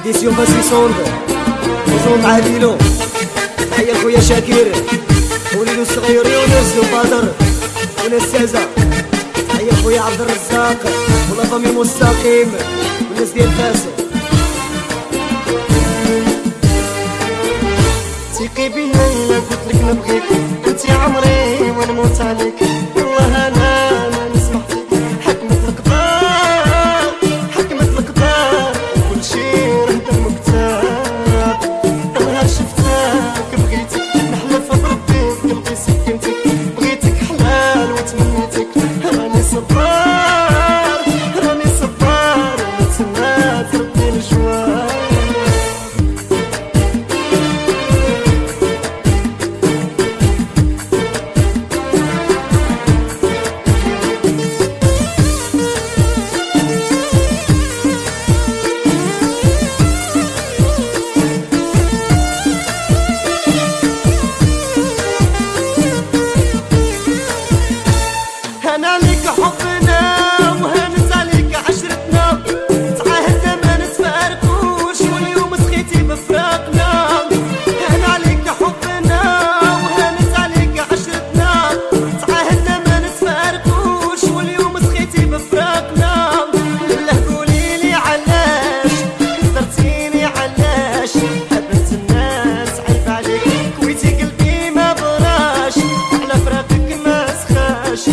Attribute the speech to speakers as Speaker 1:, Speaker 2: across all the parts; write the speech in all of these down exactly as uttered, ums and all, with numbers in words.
Speaker 1: اديسيون باسي صوند وزون مع ليلو. تحية لخويا شاكير وليلو الصغير يونس وبدر وناس سازا. تحية لخويا عبد الرزاق ولا فامي مستقيم والناس ديال فاس.
Speaker 2: ثقي بيا الا قلتلك نبغيك انتي عمري ونموت عليك. والله انا ما نسمح فيك حكمت القدر حكمت القدر وكلشي راه دم وكتاب. نهار شفتك بغيتك نحلف بربي قلبي سكنتك بغيتك حلال وتمنيتك. راني صبار راني صبار ونتسنى تردي الجواب. هان عليك حبنا وهانت عليك عشرتنا. تعاهدنا ما نتفارقوش واليوم سخيتي بفراقنا. هان عليك حبنا وهانت عليك عشرتنا. تعاهدنا ما نتفارقوش واليوم سخيتي بفراقنا. بالله قوليلي علاش كثرتيني علاش. حبت الناس عيب عليك كويتي قلبي ما براش. على فراقك ما سخاش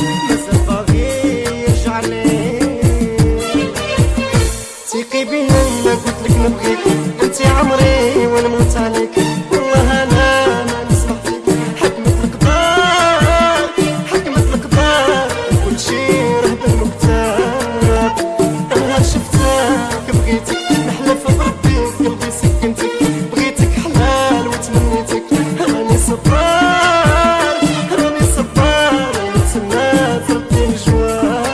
Speaker 2: ثقي بيا الا قلتلك نبغيك انتي عمري ونموت عليك. والله انا ما نسمح فيك حكمت القدر حكمت القدر وكلشي راه دم وكتاب. نهار شفتك بغيتك نحلف بربي قلبي سكنتك بغيتك حلال وتمنيتك. راني صبار راني صبار ونتسنى تردي الجواب.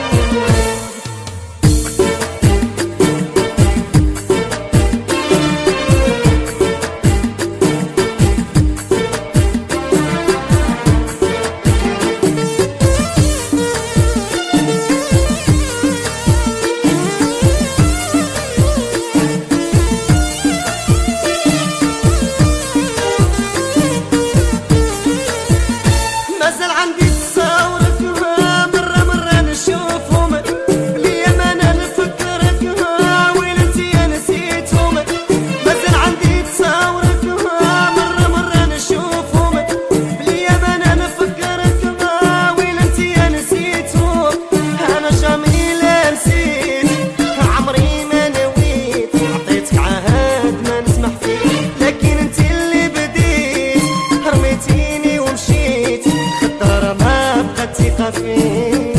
Speaker 2: مازال عندي تصاورك مرة مرة نشوفهم بلي ما انا نفكرك ويل انتي نسيتهم. مازال عندي تصاورك مرة مرة نشوفهم بلي ما انا نفكرك ويل انتي نسيتهم. انا جامي لا نسيت عمري ما نويت عطيتك عهد ما نسمح فيه لكن انتي اللي بديت رميتيني ومشيت. خطر ما بقات ثقة فيك.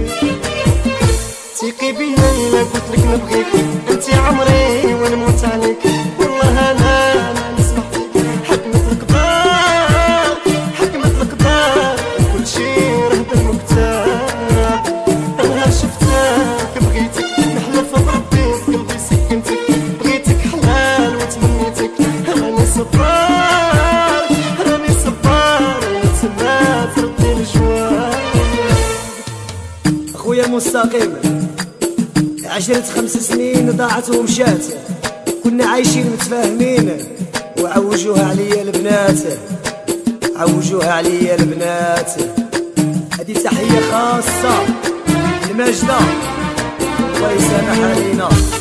Speaker 2: ثقي بيا الا قلتلك نبغيك انتي عمري ونموت عليك. والله انا ما نسمح فيك حكمت القدر حكمت القدر وكلشي راه دم وكتاب. نهار شفتك بغيتك نحلف بربي قلبي سكنتك بغيتك حلال وتمنيتك. راني صبار راني صبار ونتسنى تردي الجواب.
Speaker 1: خويا المستقيم عشرة خمس سنين ضاعت ومشات. كنا عايشين متفاهمين وعوجوها عليا البنات عوجوها عليا البنات. هذه تحية خاصة لماجدة الله يسامح علينا.